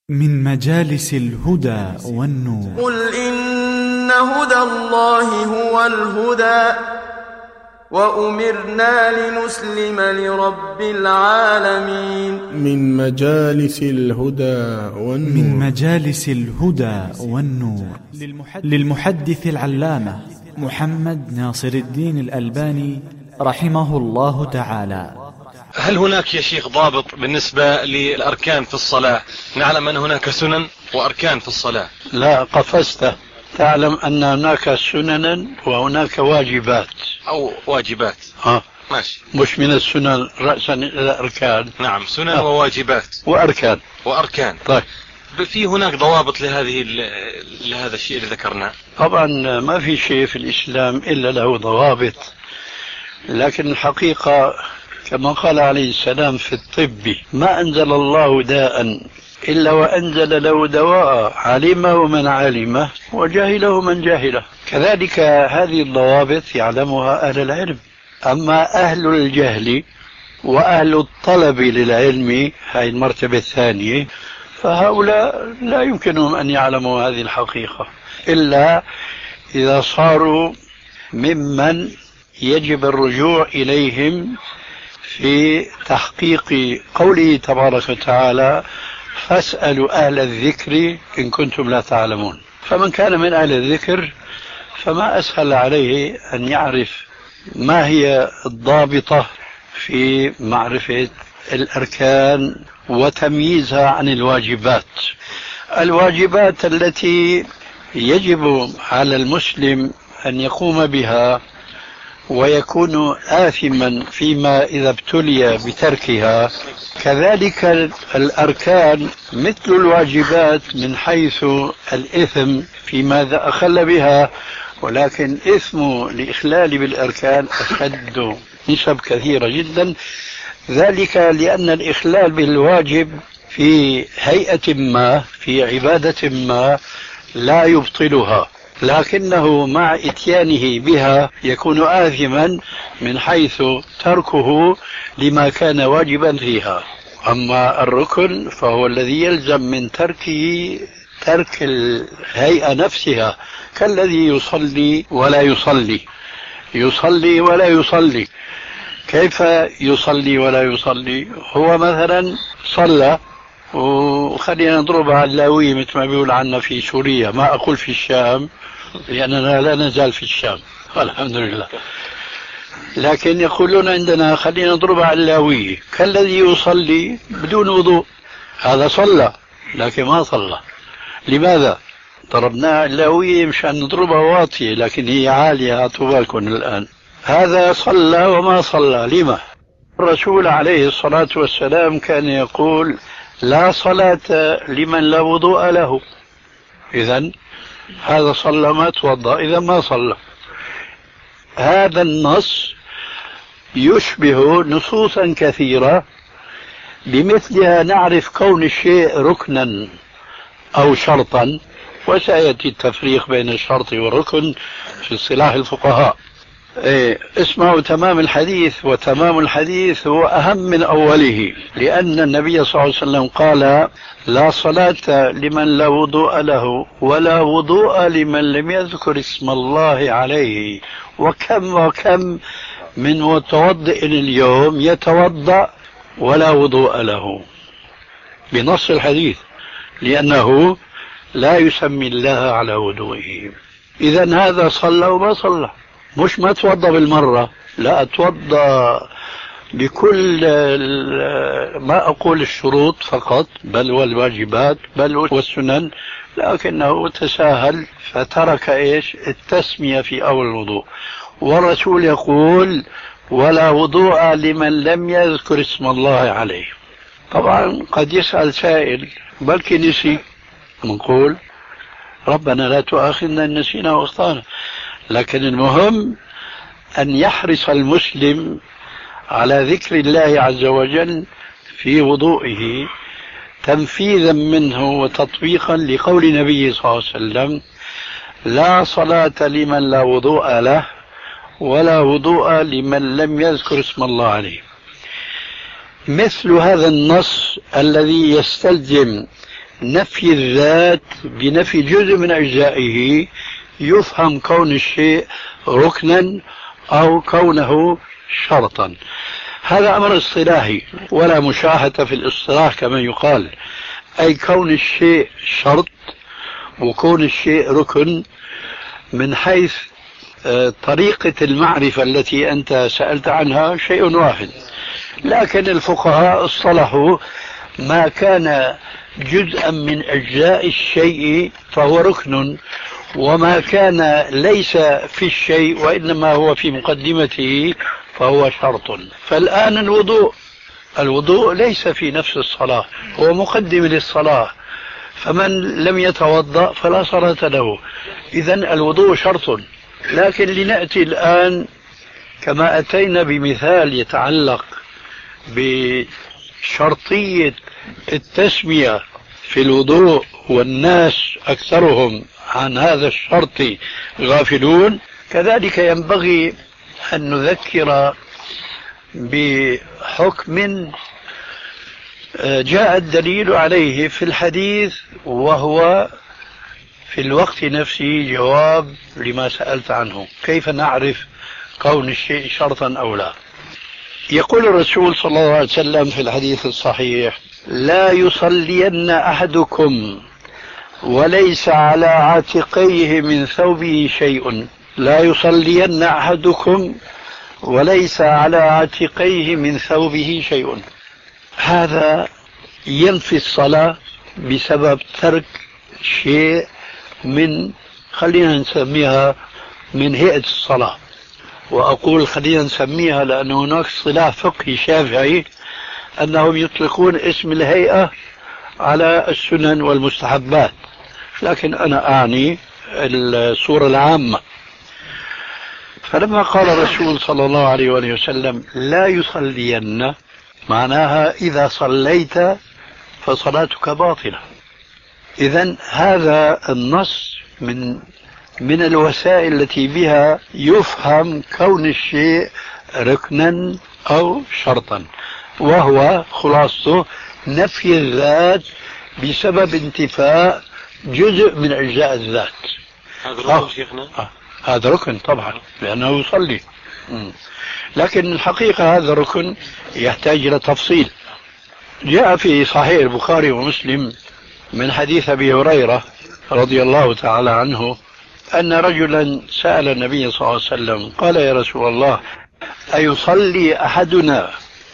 من مجالس الهدى والنور. قل إن هدى الله هو الهدى وأمرنا لنسلم لرب العالمين. من مجالس الهدى والنور. من مجالس الهدى والنور للمحدث العلامة محمد ناصر الدين الألباني رحمه الله تعالى. هل هناك يا شيخ ضابط بالنسبة للأركان في الصلاة؟ نعلم أن هناك سنن وأركان في الصلاة. لا، قفزت. تعلم أن هناك سننا وهناك واجبات أو واجبات. ماشي. مش من السنن رأسا إلى الأركان. نعم، سنن وواجبات وأركان. طيب، في هناك ضوابط لهذا الشيء اللي ذكرناه؟ طبعا ما في شيء في الإسلام إلا له ضوابط، لكن الحقيقة كما قال عليه السلام في الطب: ما أنزل الله داء إلا وأنزل له دواء، علمه من علمه وجهله من جهله. كذلك هذه الضوابط يعلمها أهل العلم. أما أهل الجهل وأهل الطلب للعلم، هذه المرتبة الثانية، فهؤلاء لا يمكنهم أن يعلموا هذه الحقيقة إلا إذا صاروا ممن يجب الرجوع إليهم في تحقيق قوله تبارك وتعالى: فاسألوا أهل الذكر إن كنتم لا تعلمون. فمن كان من أهل الذكر فما أسهل عليه أن يعرف ما هي الضابطة في معرفة الأركان وتمييزها عن الواجبات. الواجبات التي يجب على المسلم أن يقوم بها ويكون آثما فيما إذا ابتلي بتركها، كذلك الأركان مثل الواجبات من حيث الإثم فيما إذا أخل بها، ولكن إثم الإخلال بالأركان أشد نسب كثيرة جدا. ذلك لأن الإخلال بالواجب في هيئة ما، في عبادة ما، لا يبطلها، لكنه مع إتيانه بها يكون آثما من حيث تركه لما كان واجبا فيها. أما الركن فهو الذي يلزم من تركه ترك الهيئة نفسها، كالذي يصلي ولا يصلي، يصلي ولا يصلي. كيف يصلي ولا يصلي؟ هو مثلا صلى، وخلينا نضرب على اللاوية مثل ما بيقول عنا في سوريا، ما أقول في الشام لأننا لا نزال في الشام الحمد لله، لكن يقولون عندنا خلينا نضرب على اللاوية، كالذي يصلي بدون وضوء. هذا صلى لكن ما صلى. لماذا؟ ضربناها اللاوية مشان نضربها واطية، لكن هي عالية، هاتوا بالكم الآن. هذا صلى وما صلى. لما؟ الرسول عليه الصلاة والسلام كان يقول: لا صلاة لمن لا وضوء له. إذن هذا صلى ما توضأ، إذا ما صلى. هذا النص يشبه نصوصا كثيرة بمثلها نعرف كون الشيء ركنا أو شرطا، وسيأتي التفريق بين الشرط والركن في اصطلاح الفقهاء. اسمعوا تمام الحديث، وتمام الحديث هو أهم من أوله، لأن النبي صلى الله عليه وسلم قال: لا صلاة لمن لا وضوء له ولا وضوء لمن لم يذكر اسم الله عليه. وكم من متوضئ اليوم يتوضأ ولا وضوء له بنص الحديث، لأنه لا يسمي الله على وضوئه. إذن هذا صلى وما صلى، مش ما توضأ بالمرة، لا، أتوضأ بكل ما أقول الشروط فقط، بل والواجبات، بل والسنن، لكنه تساهل فترك التسمية في أول الوضوء. والرسول يقول: ولا وضوء لمن لم يذكر اسم الله عليه. طبعا قد يسأل سائل: بلكي نسي، نقول: ربنا لا تؤاخذنا إن نسينا واخطأنا. لكن المهم أن يحرص المسلم على ذكر الله عز وجل في وضوئه تنفيذا منه وتطبيقا لقول النبي صلى الله عليه وسلم: لا صلاة لمن لا وضوء له ولا وضوء لمن لم يذكر اسم الله عليه. مثل هذا النص الذي يستلزم نفي الذات بنفي جزء من أجزائه يفهم كون الشيء ركنا أو كونه شرطا. هذا أمر اصطلاحي ولا مشاهدة في الاصطلاح كما يقال، أي كون الشيء شرط وكون الشيء ركن من حيث طريقة المعرفة التي أنت سألت عنها شيء واحد، لكن الفقهاء اصطلحوا ما كان جزءا من أجزاء الشيء فهو ركن، وما كان ليس في الشيء وإنما هو في مقدمته فهو شرط. فالآن الوضوء ليس في نفس الصلاة، هو مقدم للصلاة، فمن لم يتوضأ فلا صلاة له. إذن الوضوء شرط. لكن لنأتي الآن كما أتينا بمثال يتعلق بشرطية التسمية في الوضوء والناس أكثرهم عن هذا الشرط غافلون، كذلك ينبغي أن نذكر بحكم جاء الدليل عليه في الحديث، وهو في الوقت نفسه جواب لما سألت عنه: كيف نعرف كون الشيء شرطا أو لا؟ يقول الرسول صلى الله عليه وسلم في الحديث الصحيح: لا يصلين أحدكم وليس على عاتقيه من ثوبه شيء. لا يصلين أحدكم وليس على عاتقيه من ثوبه شيء. هذا ينفي الصلاة بسبب ترك شيء من، خلينا نسميها من هيئة الصلاة. وأقول خلينا نسميها لأن هناك اصطلاح فقهي شافعي أنهم يطلقون اسم الهيئة على السنن والمستحبات، لكن أنا أعني الصورة العامة. فلما قال الرسول صلى الله عليه وآله وسلم: لا يصلين، معناها إذا صليت فصلاتك باطلة. إذن هذا النص من الوسائل التي بها يفهم كون الشيء ركنا أو شرطا، وهو خلاصته نفي الذات بسبب انتفاء جزء من أجزاء الذات. هذا ركن شيخنا؟ هذا ركن طبعا لأنه يصلي، لكن الحقيقة هذا الركن يحتاج إلى تفصيل. جاء في صحيح البخاري ومسلم من حديث أبي هريرة رضي الله تعالى عنه أن رجلا سأل النبي صلى الله عليه وسلم قال: يا رسول الله، أيصلي أحدنا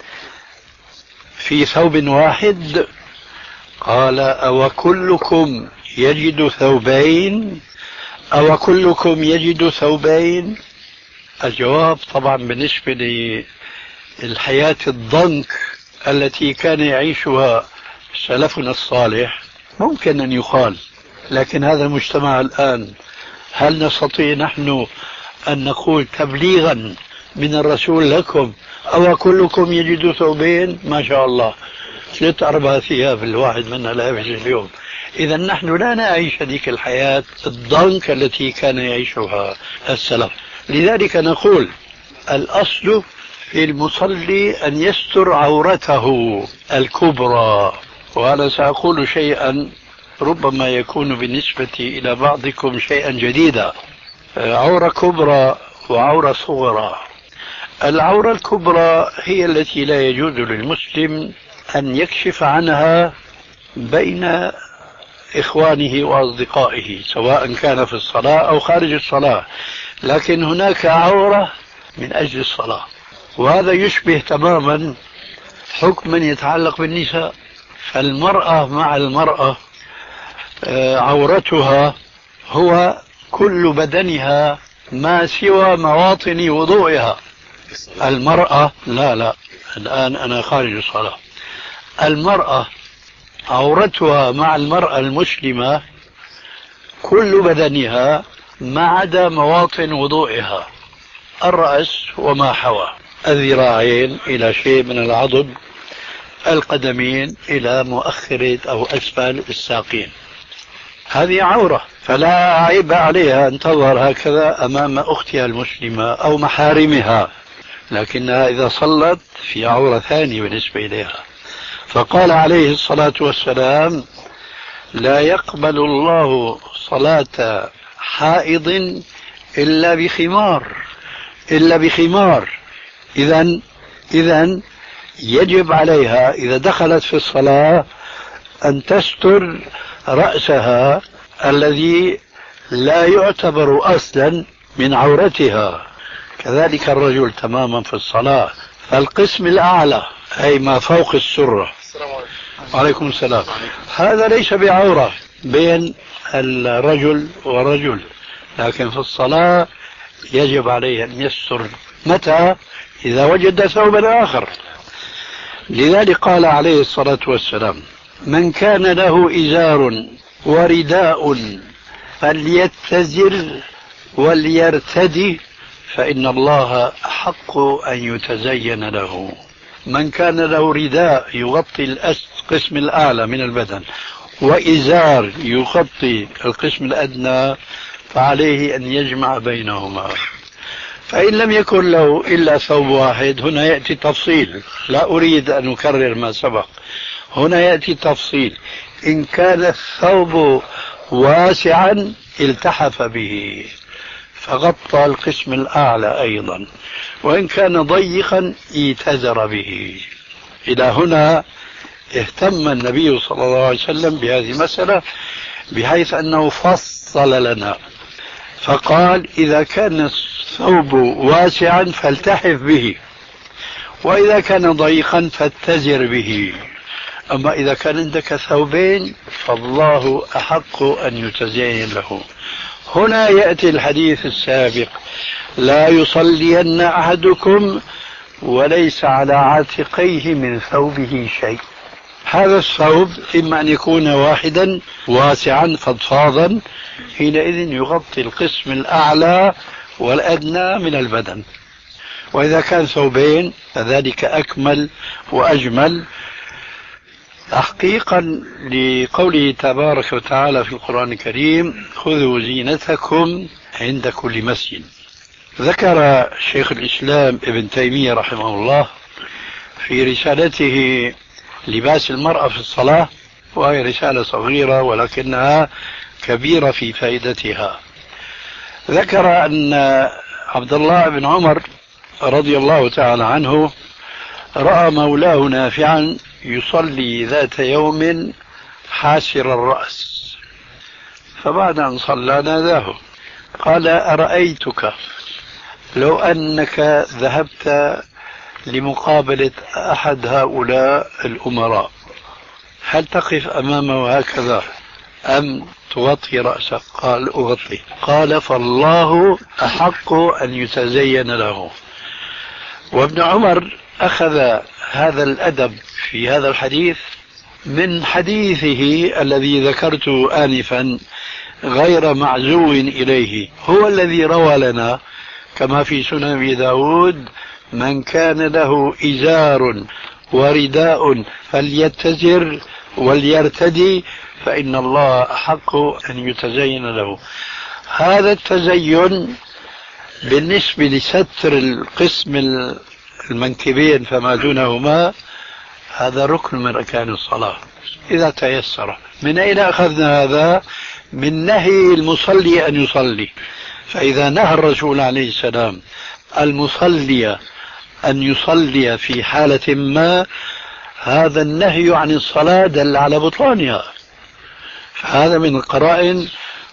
في ثوب واحد؟ قال: أو كلكم يجد ثوبين؟ أو كلكم يجد ثوبين؟ الجواب طبعا بالنسبة للحياة الضنك التي كان يعيشها سلفنا الصالح ممكن أن يقال، لكن هذا المجتمع الآن هل نستطيع نحن أن نقول تبليغا من الرسول لكم: أو كلكم يجد ثوبين؟ ما شاء الله 3-4 ثياب الواحد منا لابس اليوم. إذا نحن لا نعيش هذيك الحياة الضنك التي كان يعيشها السلف. لذلك نقول الأصل في المصلي أن يستر عورته الكبرى. وأنا سأقول شيئا ربما يكون بالنسبة إلى بعضكم شيئا جديدا: عورة كبرى وعورة صغرى. العورة الكبرى هي التي لا يجوز للمسلم أن يكشف عنها بين إخوانه وأصدقائه سواء كان في الصلاة أو خارج الصلاة، لكن هناك عورة من أجل الصلاة، وهذا يشبه تماما حكما يتعلق بالنساء. فالمرأة مع المرأة عورتها هو كل بدنها ما سوى مواطن وضوئها. المرأة لا الآن أنا خارج الصلاة. المرأة عورتها مع المرأة المسلمة كل بدنها ما عدا مواطن وضوئها: الرأس وما حوى، الذراعين إلى شيء من العضد، القدمين إلى مؤخرة أو أسفل الساقين. هذه عورة، فلا عيب عليها أن تظهر هكذا أمام أختها المسلمة أو محارمها، لكنها إذا صلت في عورة ثانية بالنسبة إليها. فقال عليه الصلاة والسلام: لا يقبل الله صلاة حائض إلا بخمار. إذن يجب عليها إذا دخلت في الصلاة أن تستر رأسها الذي لا يعتبر أصلا من عورتها. كذلك الرجل تماما في الصلاة. فالقسم الأعلى أي ما فوق السرة، وعليكم السلام، هذا ليس بعورة بين الرجل ورجل، لكن في الصلاة يجب عليه أن يستر. متى؟ إذا وجد ثوبا آخر. لذلك قال عليه الصلاة والسلام: من كان له إزار ورداء فليتزر وليرتدي فإن الله أحق أن يتزين له. من كان له رداء يغطي القسم الأعلى من البدن وإزار يغطي القسم الأدنى فعليه أن يجمع بينهما. فإن لم يكن له إلا ثوب واحد، هنا يأتي تفصيل، لا أريد أن أكرر ما سبق، هنا يأتي تفصيل. إن كان الثوب واسعا التحف به فغطى القسم الأعلى أيضا، وإن كان ضيقا اتزر به. إلى هنا اهتم النبي صلى الله عليه وسلم بهذه المسألة بحيث أنه فصل لنا فقال: إذا كان الثوب واسعا فالتحف به، وإذا كان ضيقا فاتزر به. أما إذا كان عندك ثوبين فالله أحق أن يتزين له. هنا يأتي الحديث السابق: لا يصلين أحدكم وليس على عاتقيه من ثوبه شيء. هذا الثوب إما أن يكون واحدا واسعا فضفاضا، حينئذ يغطي القسم الأعلى والأدنى من البدن، وإذا كان ثوبين فذلك أكمل وأجمل تحقيقا لقوله تبارك وتعالى في القرآن الكريم: خذوا زينتكم عند كل مسجد. ذكر شيخ الإسلام ابن تيمية رحمه الله في رسالته لباس المرأة في الصلاة، وهي رسالة صغيرة ولكنها كبيرة في فائدتها، ذكر أن عبد الله بن عمر رضي الله تعالى عنه رأى مولاه نافعا يصلي ذات يوم حاسر الرأس، فبعد أن صلى ناداه قال: أرأيتك لو أنك ذهبت لمقابلة أحد هؤلاء الأمراء، هل تقف أمامه هكذا أم تغطي رأسك؟ قال: أغطي. قال: فالله أحق أن يتزين له. وابن عمر أخذ هذا الأدب في هذا الحديث من حديثه الذي ذكرته آنفا غير معزو إليه، هو الذي روى لنا كما في سنن أبي داود: من كان له إزار ورداء فليتزر وليرتدي فإن الله أحق أن يتزين له. هذا التزين بالنسبة لستر القسم المنكبين فما دونهما هذا ركن من أركان الصلاة إذا تيسر. من أين أخذنا هذا؟ من نهي المصلي أن يصلي. فإذا نهى الرسول عليه السلام المصلي أن يصلي في حالة ما، هذا النهي عن الصلاة دل على بطلانها. فهذا من القرائن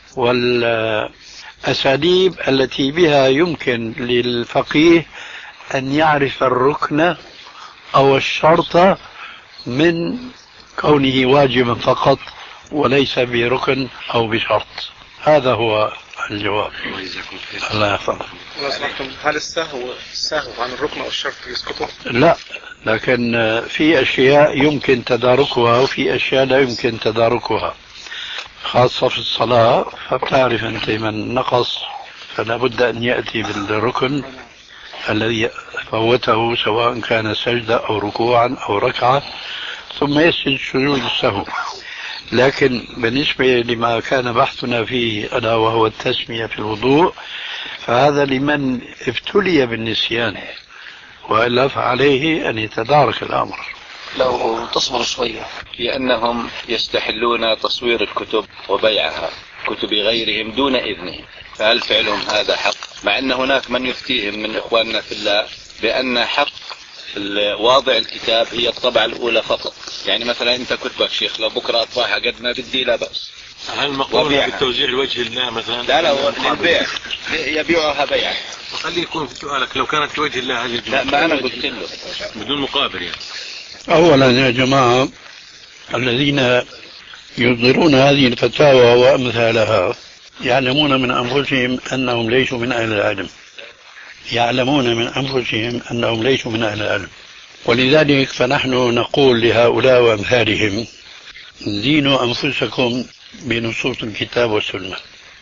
والأساليب التي بها يمكن للفقيه أن يعرف الركن أو الشرط من كونه واجبا فقط وليس بركن أو بشرط. هذا هو الجواب. الله يحفظك. هل السهو عن الركن أو الشرط يسقطه؟ لا، لكن في أشياء يمكن تداركها وفي أشياء لا يمكن تداركها، خاصة في الصلاة. فبتعرف أنت من نقص فلا بد أن يأتي بالركن الذي فوته سواء كان سجدة أو ركوعا أو ركعة ثم يسجد سجود السهو. لكن بالنسبة لما كان بحثنا فيه ألا وهو التسمية في الوضوء، فهذا لمن ابتلي بالنسيان، وإلا فعليه أن يتدارك الأمر. لو تصبر شوية. لأنهم يستحلون تصوير الكتب وبيعها كتب غيرهم دون إذنهم، فهل فعلهم هذا حق؟ مع أن هناك من يفتيهم من إخواننا في الله بأن حق واضع الكتاب هي الطبعة الأولى فقط. يعني مثلا أنت كتبك شيخ لو بكرة أطبعها قد ما بدي لا بأس. هل مقولة بالتوزيع لوجه الله مثلا؟ لا للبيع، يبيعها بيعا. وخليه يكون في سؤالك لو كانت لوجه الله هذه الجملة. لا ما أنا قلت له بدون مقابل يعني. أولا يا جماعة الذين يصدرون هذه الفتاوى وأمثالها يعلمون من أنفسهم أنهم ليسوا من أهل العلم، يعلمون من أنفسهم أنهم ليسوا من أهل العلم، ولذلك فنحن نقول لهؤلاء وأمثالهم دينوا أنفسكم بنصوص الكتاب والسنة.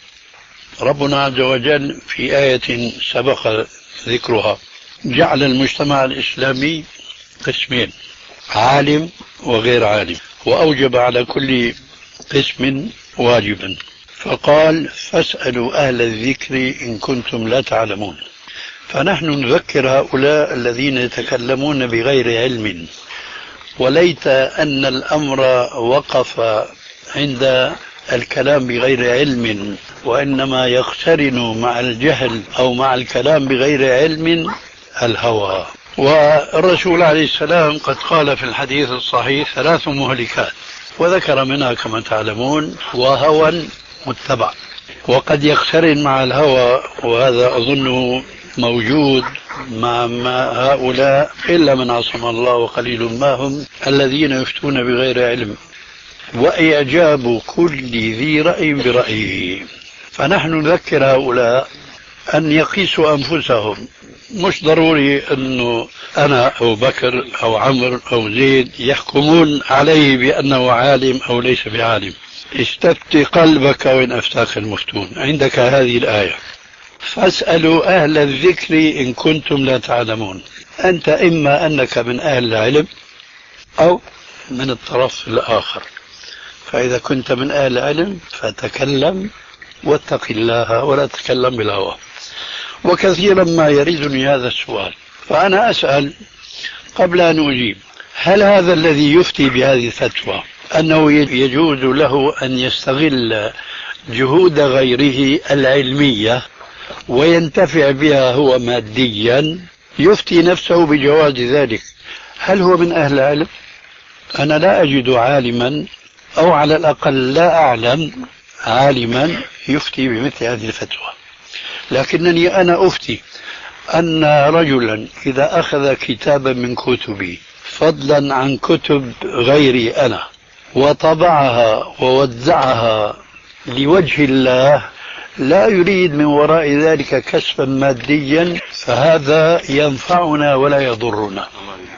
ربنا عز وجل في آية سبق ذكرها جعل المجتمع الإسلامي قسمين، عالم وغير عالم، وأوجب على كل قسم واجبا، فقال فاسألوا أهل الذكر إن كنتم لا تعلمون. فنحن نذكر هؤلاء الذين يتكلمون بغير علم، وليت أن الأمر وقف عند الكلام بغير علم، وإنما يقترن مع الجهل أو مع الكلام بغير علم الهوى. والرسول عليه السلام قد قال في الحديث الصحيح 3 مهلكات، وذكر منها كما تعلمون وهوى متبع، وقد يقترن مع الهوى، وهذا أظنه موجود مع هؤلاء إلا من عصم الله وقليل ما هم الذين يفتون بغير علم، وإعجاب كل ذي رأي برأيه. فنحن نذكر هؤلاء أن يقيسوا أنفسهم، مش ضروري أنه أنا أو بكر أو عمر أو زيد يحكمون عليه بأنه عالم أو ليس بعالم. استفت قلبك وإن أفتاك المفتون، عندك هذه الآية فاسألوا أهل الذكر إن كنتم لا تعلمون. أنت إما أنك من أهل العلم أو من الطرف الآخر، فإذا كنت من أهل العلم فتكلم واتق الله ولا تتكلم بالهوى. وكثيرا ما يريدني هذا السؤال، فأنا أسأل قبل أن أجيب، هل هذا الذي يفتي بهذه الفتوى أنه يجوز له أن يستغل جهود غيره العلمية وينتفع بها هو ماديا، يفتي نفسه بجواز ذلك، هل هو من أهل العلم؟ أنا لا أجد عالما، أو على الأقل لا أعلم عالما يفتي بمثل هذه الفتوى. لكنني أنا أفتي أن رجلا إذا أخذ كتابا من كتبي فضلا عن كتب غيري أنا وطبعها ووزعها لوجه الله لا يريد من وراء ذلك كسبا ماديا، فهذا ينفعنا ولا يضرنا.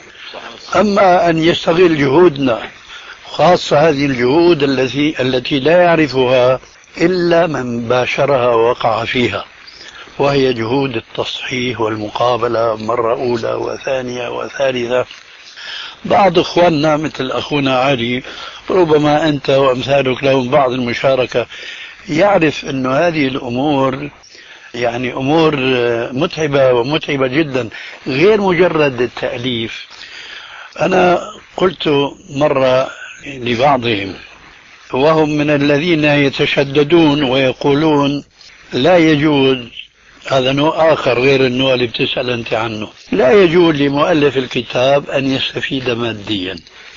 أما أن يستغل جهودنا، خاصة هذه الجهود التي لا يعرفها إلا من باشرها ووقع فيها، وهي جهود التصحيح والمقابلة مرة أولى وثانية وثالثة. بعض إخواننا مثل أخونا علي، ربما أنت وأمثالك لهم بعض المشاركة، يعرف أن هذه الأمور يعني أمور متعبة ومتعبة جدا، غير مجرد التأليف. أنا قلت مرة لبعضهم وهم من الذين يتشددون ويقولون لا يجوز، هذا نوع آخر غير النوع اللي بتسأل أنت عنه، لا يجوز لمؤلف الكتاب أن يستفيد ماديا.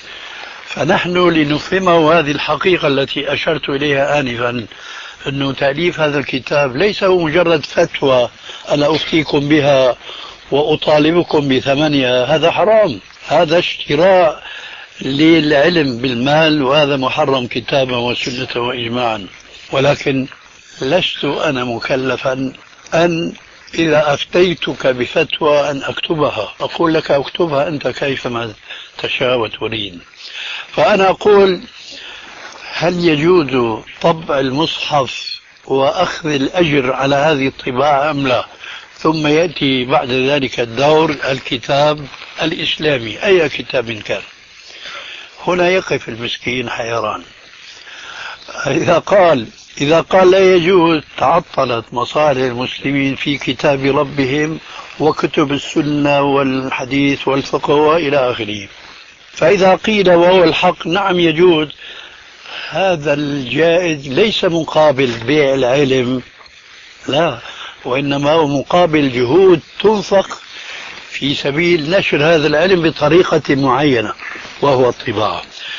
فنحن لنفهمه هذه الحقيقة التي أشرت إليها آنفا، أنه تأليف هذا الكتاب ليس هو مجرد فتوى أنا أفتيكم بها وأطالبكم بثمنها، هذا حرام، هذا اشتراء للعلم بالمال، وهذا محرم كتابا وسنة وإجماعا. ولكن لست أنا مكلفا أن إذا أفتيتك بفتوى أن أكتبها، أقول لك أكتبها أنت كيفما تشاء وتريد. فأنا أقول هل يجوز طبع المصحف وأخذ الأجر على هذه الطباعة أم لا؟ ثم يأتي بعد ذلك الدور الكتاب الإسلامي أي كتاب كان. هنا يقف المسكين حيران. إذا قال لا يجوز، تعطلت مصالح المسلمين في كتاب ربهم وكتب السنة والحديث والفقه وإلى آخره. فإذا قيل وهو الحق نعم يجوز، هذا الجائز ليس مقابل بيع العلم، لا، وإنما هو مقابل جهود تنفق في سبيل نشر هذا العلم بطريقة معينة وهو الطباعة.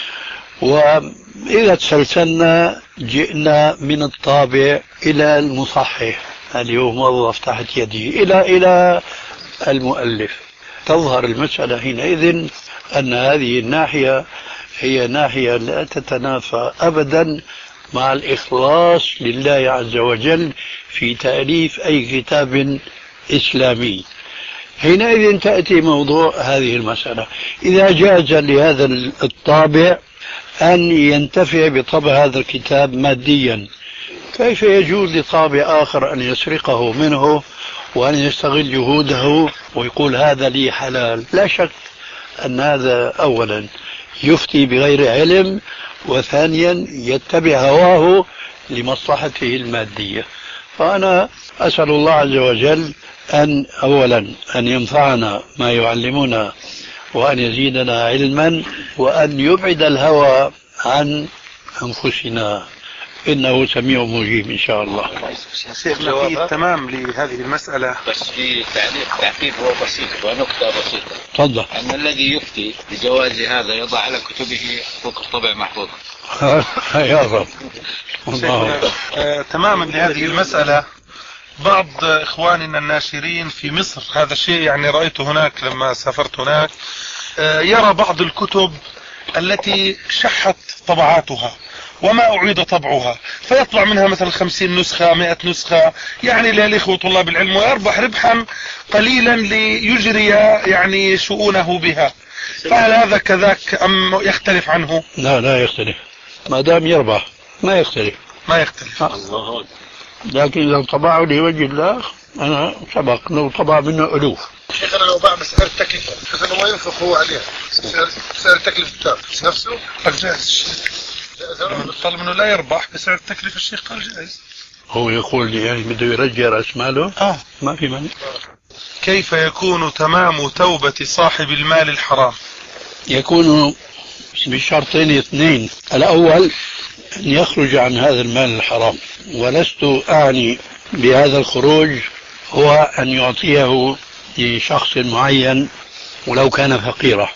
وإذا تسلسلنا جئنا من الطابع إلى المصحح اليوم موظف تحت يده إلى المؤلف، تظهر المسألة حينئذ أن هذه الناحية هي ناحية لا تتنافى أبدا مع الإخلاص لله عز وجل في تأليف أي كتاب إسلامي. حينئذ تأتي موضوع هذه المسألة، إذا جاز لهذا الطابع أن ينتفع بطبع هذا الكتاب ماديا، كيف يجوز لطابع آخر أن يسرقه منه وأن يستغل جهوده ويقول هذا لي حلال؟ لا شك أن هذا أولا يفتي بغير علم، وثانيا يتبع هواه لمصلحته المادية. فأنا أسأل الله عز وجل أن أولا أن ينفعنا ما يعلمنا وأن يزيدنا علما وأن يبعد الهوى عن أنفسنا، إنه سميع مجيب إن شاء الله. شيخنا في التمام لهذه المسألة بس في تعقيب هو بسيط ونكتة بسيطة. تفضل. أن الذي يفتي بجواز هذا يضع على كتبه حقوق الطبع محفوظة. يا رب. تماما لهذه المسألة، بعض إخواننا الناشرين في مصر، هذا الشيء يعني رأيته هناك لما سافرت هناك، يرى بعض الكتب التي شحت طبعاتها وما أعيد طبعها، فيطلع منها مثلا 50 نسخة 100 نسخة يعني للإخوة طلاب العلم، ويربح ربحا قليلا ليجري يعني شؤونه بها. فهل هذا كذاك أم يختلف عنه؟ لا يختلف، ما دام يربح ما يختلف. الله. لكن لو طبعوا لوجه الله أنا سبق لو طبع منه ألوف. شيخ أنا لو باع بسعر التكلفة بحيث أنه ما ينفق هو عليها، سعر تكلفة الكتاب نفسه جائز. طالما انه لا يربح بسعر التكلفة، الشيخ قال جائز. هو يقول يعني بده يرجع رأس ماله؟ ما في مانع. كيف يكون تمام توبة صاحب المال الحرام؟ يكون بشرطين اثنين، الأول أن يخرج عن هذا المال الحرام، ولست أعني بهذا الخروج هو أن يعطيه لشخص معين ولو كان فقيرا،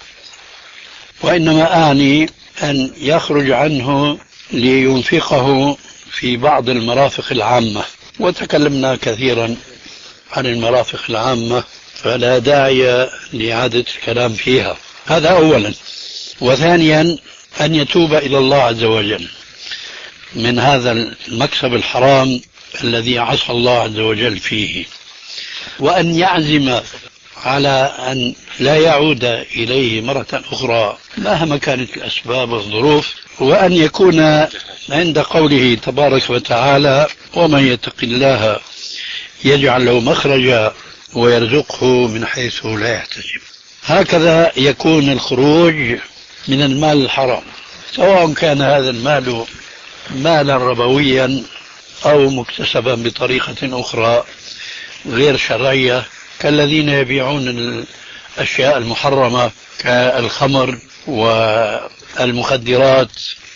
وإنما أعني أن يخرج عنه لينفقه في بعض المرافق العامة، وتكلمنا كثيرا عن المرافق العامة فلا داعي لإعادة الكلام فيها. هذا أولا. وثانيا أن يتوب إلى الله عز وجل من هذا المكسب الحرام الذي عصى الله عز وجل فيه، وأن يعزم على أن لا يعود إليه مرة أخرى مهما كانت الأسباب والظروف، وأن يكون عند قوله تبارك وتعالى ومن يتق الله يجعل له مخرجا ويرزقه من حيث لا يحتسب. هكذا يكون الخروج من المال الحرام، سواء كان هذا المال مالا ربويا أو مكتسبا بطريقة أخرى غير شرعية، كالذين يبيعون الأشياء المحرمة كالخمر والمخدرات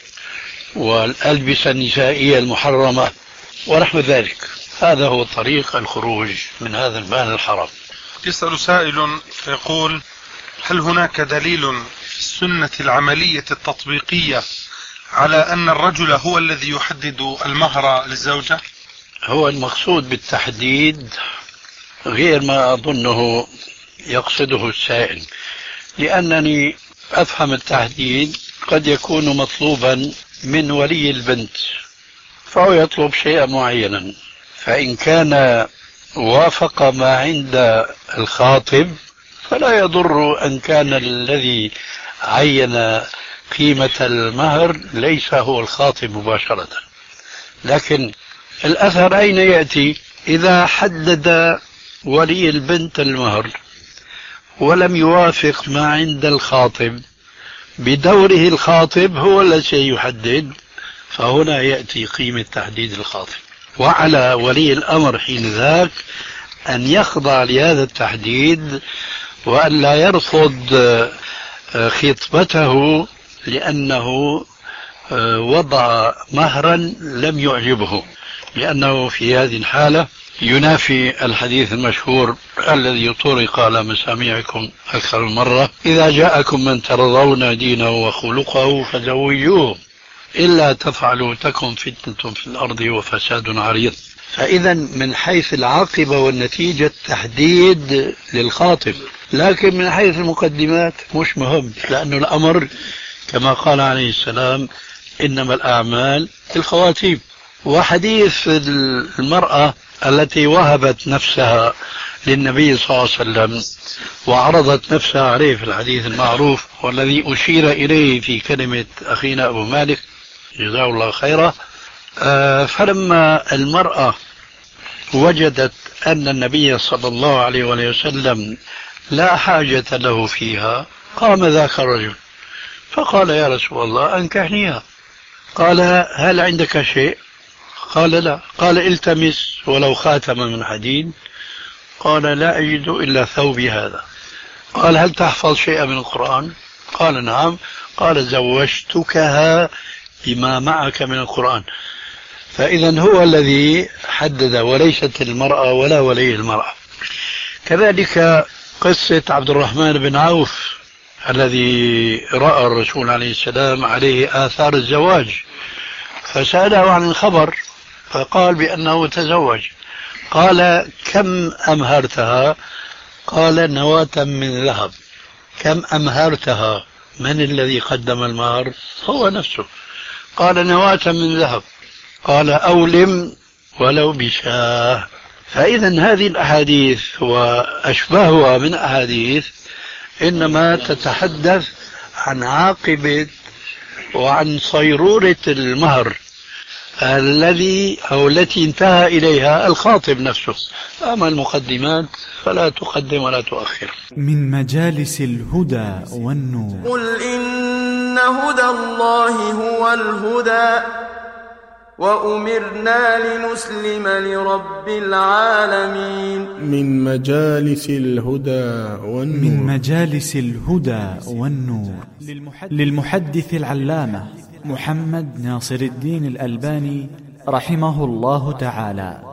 والألبسة النسائية المحرمة ونحو ذلك. هذا هو طريق الخروج من هذا المال الحرام. يسأل سائل فيقول: هل هناك دليل في السنة العملية التطبيقية على أن الرجل هو الذي يحدد المهر للزوجة؟ هو المقصود بالتحديد غير ما أظنه يقصده السائل، لأنني أفهم التحديد قد يكون مطلوبا من ولي البنت، فهو يطلب شيئا معينا، فإن كان وافق ما عند الخاطب فلا يضر أن كان الذي عين قيمة المهر ليس هو الخاطب مباشرة. لكن الأثر أين يأتي؟ إذا حدد ولي البنت المهر ولم يوافق ما عند الخاطب، بدوره الخاطب هو الذي يحدد، فهنا يأتي قيمة تحديد الخاطب، وعلى ولي الأمر حين ذاك أن يخضع لهذا التحديد وأن لا يرفض خطبته لأنه وضع مهرا لم يعجبه، لأنه في هذه الحالة ينافي الحديث المشهور الذي طرق على مسامعكم أكثر من مرة: إذا جاءكم من ترضون دينه وخلقه فزوجوه، إلا تفعلوا تكن فتنة في الأرض وفساد عريض. فإذا من حيث العاقبة والنتيجة تحديد للخاطب، لكن من حيث المقدمات مش مهم، لأنه الأمر كما قال عليه السلام: إنما الأعمال بالخواتيم. وحديث المرأة التي وهبت نفسها للنبي صلى الله عليه وسلم وعرضت نفسها عليه في الحديث المعروف والذي أشير إليه في كلمة أخينا أبو مالك جزاه الله خيرا، فلما المرأة وجدت أن النبي صلى الله عليه وسلم لا حاجة له فيها، قام ذاك الرجل فقال: يا رسول الله أنكحنيها. قال: هل عندك شيء؟ قال: لا. قال: التمس ولو خاتم من حديد. قال: لا أجد إلا ثوبي هذا. قال: هل تحفظ شيئا من القرآن؟ قال: نعم. قال: زوجتكها بما معك من القرآن. فإذا هو الذي حدد وليست المرأة ولا ولي المرأة. كذلك قصة عبد الرحمن بن عوف الذي رأى الرسول عليه السلام عليه آثار الزواج، فسأله عن الخبر فقال بأنه تزوج. قال: كم أمهرتها؟ قال: نواة من ذهب. كم أمهرتها؟ من الذي قدم المهر؟ هو نفسه. قال: نواة من ذهب. قال: أولم ولو بشاه. فإذا هذه الأحاديث وأشباهها من أحاديث إنما تتحدث عن عاقبة وعن صيرورة المهر الذي أو التي انتهى إليها الخاطب نفسه. أما المقدمات فلا تقدم ولا تؤخر. من مجالس الهدى والنور. قل إن هدى الله هو الهدى وأمرنا لنسلم لرب العالمين. من مجالس الهدى والنور. من مجالس الهدى والنور للمحدث العلامة محمد ناصر الدين الألباني رحمه الله تعالى.